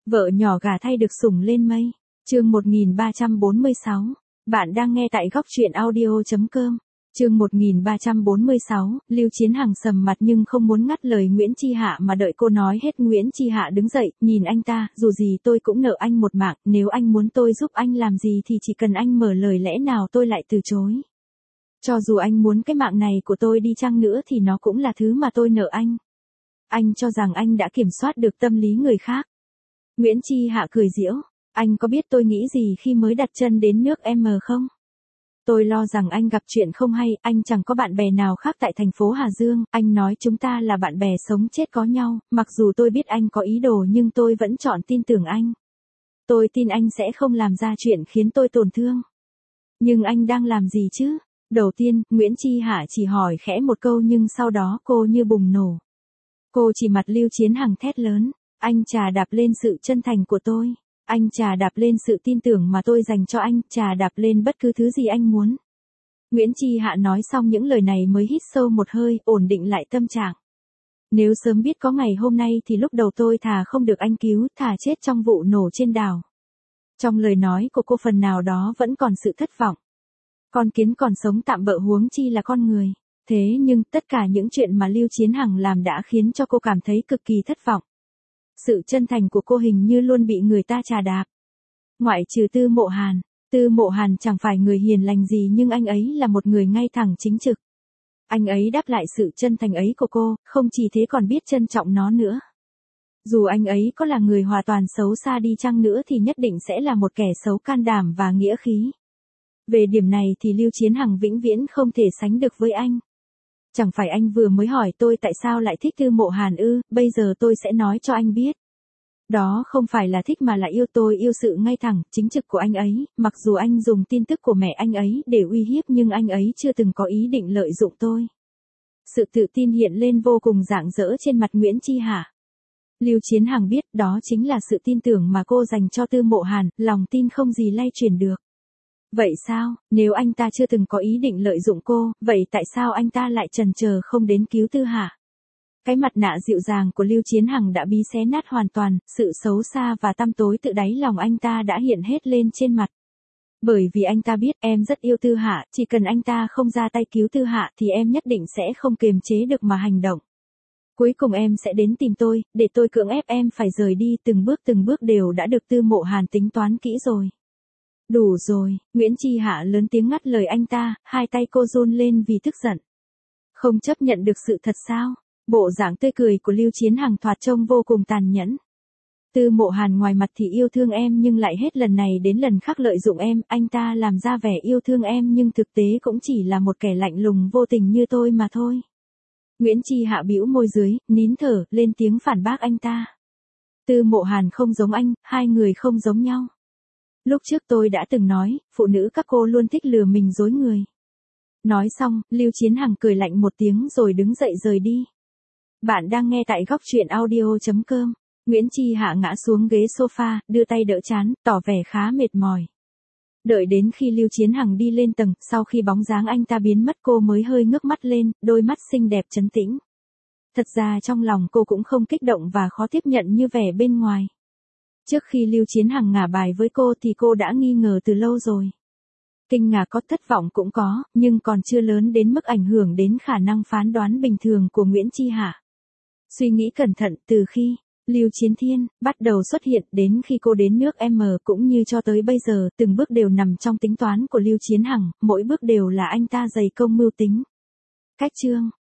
Vợ nhỏ gả thay được sủng lên mây. Chương 1346. Bạn đang nghe tại góc truyện audio.com. Chương 1346, Lưu Chiến Hằng sầm mặt nhưng không muốn ngắt lời Nguyễn Chi Hạ mà đợi cô nói hết. Nguyễn Chi Hạ đứng dậy, nhìn anh ta, dù gì tôi cũng nợ anh một mạng, nếu anh muốn tôi giúp anh làm gì thì chỉ cần anh mở lời lẽ nào tôi lại từ chối. Cho dù anh muốn cái mạng này của tôi đi chăng nữa thì nó cũng là thứ mà tôi nợ anh. Anh cho rằng anh đã kiểm soát được tâm lý người khác. Nguyễn Chi Hạ cười giễu, anh có biết tôi nghĩ gì khi mới đặt chân đến nước M không? Tôi lo rằng anh gặp chuyện không hay, anh chẳng có bạn bè nào khác tại thành phố Hà Dương, anh nói chúng ta là bạn bè sống chết có nhau, mặc dù tôi biết anh có ý đồ nhưng tôi vẫn chọn tin tưởng anh. Tôi tin anh sẽ không làm ra chuyện khiến tôi tổn thương. Nhưng anh đang làm gì chứ? Đầu tiên, Nguyễn Chi Hạ chỉ hỏi khẽ một câu nhưng sau đó cô như bùng nổ. Cô chỉ mặt Lưu Chiến Hằng thét lớn, anh chà đạp lên sự chân thành của tôi. Anh chà đạp lên sự tin tưởng mà tôi dành cho anh, chà đạp lên bất cứ thứ gì anh muốn. Nguyễn Chi Hạ nói xong những lời này mới hít sâu một hơi, ổn định lại tâm trạng. Nếu sớm biết có ngày hôm nay thì lúc đầu tôi thà không được anh cứu, thà chết trong vụ nổ trên đảo. Trong lời nói của cô phần nào đó vẫn còn sự thất vọng. Con kiến còn sống tạm bợ huống chi là con người. Thế nhưng tất cả những chuyện mà Lưu Chiến Hằng làm đã khiến cho cô cảm thấy cực kỳ thất vọng. Sự chân thành của cô hình như luôn bị người ta chà đạp. Ngoại trừ Tư Mộ Hàn chẳng phải người hiền lành gì nhưng anh ấy là một người ngay thẳng chính trực. Anh ấy đáp lại sự chân thành ấy của cô, không chỉ thế còn biết trân trọng nó nữa. Dù anh ấy có là người hoàn toàn xấu xa đi chăng nữa thì nhất định sẽ là một kẻ xấu can đảm và nghĩa khí. Về điểm này thì Lưu Chiến Hằng vĩnh viễn không thể sánh được với anh. Chẳng phải anh vừa mới hỏi tôi tại sao lại thích Tư Mộ Hàn ư, bây giờ tôi sẽ nói cho anh biết. Đó không phải là thích mà là yêu, tôi yêu sự ngay thẳng, chính trực của anh ấy, mặc dù anh dùng tin tức của mẹ anh ấy để uy hiếp nhưng anh ấy chưa từng có ý định lợi dụng tôi. Sự tự tin hiện lên vô cùng rạng rỡ trên mặt Nguyễn Chi Hạ. Lưu Chiến Hằng biết đó chính là sự tin tưởng mà cô dành cho Tư Mộ Hàn, lòng tin không gì lay chuyển được. Vậy sao, nếu anh ta chưa từng có ý định lợi dụng cô, vậy tại sao anh ta lại chần chờ không đến cứu Tư Hạ? Cái mặt nạ dịu dàng của Lưu Chiến Hằng đã bị xé nát hoàn toàn, sự xấu xa và tăm tối tự đáy lòng anh ta đã hiện hết lên trên mặt. Bởi vì anh ta biết em rất yêu Tư Hạ, chỉ cần anh ta không ra tay cứu Tư Hạ thì em nhất định sẽ không kiềm chế được mà hành động. Cuối cùng em sẽ đến tìm tôi, để tôi cưỡng ép em phải rời đi, từng bước đều đã được Tư Mộ Hàn tính toán kỹ rồi. Đủ rồi, Nguyễn Chi Hạ lớn tiếng ngắt lời anh ta, hai tay cô run lên vì tức giận. Không chấp nhận được sự thật sao? Bộ dạng tươi cười của Lưu Chiến Hằng thoạt trông vô cùng tàn nhẫn. Tư Mộ Hàn ngoài mặt thì yêu thương em nhưng lại hết lần này đến lần khác lợi dụng em, anh ta làm ra vẻ yêu thương em nhưng thực tế cũng chỉ là một kẻ lạnh lùng vô tình như tôi mà thôi. Nguyễn Chi Hạ bĩu môi dưới, nín thở, lên tiếng phản bác anh ta. Tư Mộ Hàn không giống anh, hai người không giống nhau. Lúc trước tôi đã từng nói, phụ nữ các cô luôn thích lừa mình dối người. Nói xong, Lưu Chiến Hằng cười lạnh một tiếng rồi đứng dậy rời đi. Bạn đang nghe tại góc truyện audio.com. Nguyễn Chi Hạ ngã xuống ghế sofa, đưa tay đỡ trán, tỏ vẻ khá mệt mỏi. Đợi đến khi Lưu Chiến Hằng đi lên tầng, sau khi bóng dáng anh ta biến mất cô mới hơi ngước mắt lên, đôi mắt xinh đẹp trấn tĩnh. Thật ra trong lòng cô cũng không kích động và khó tiếp nhận như vẻ bên ngoài. Trước khi Lưu Chiến Hằng ngả bài với cô thì cô đã nghi ngờ từ lâu rồi. Kinh ngạc có, thất vọng cũng có, nhưng còn chưa lớn đến mức ảnh hưởng đến khả năng phán đoán bình thường của Nguyễn Chi Hạ. Suy nghĩ cẩn thận, từ khi Lưu Chiến Thiên bắt đầu xuất hiện đến khi cô đến nước M cũng như cho tới bây giờ, từng bước đều nằm trong tính toán của Lưu Chiến Hằng, mỗi bước đều là anh ta dày công mưu tính. Cách chương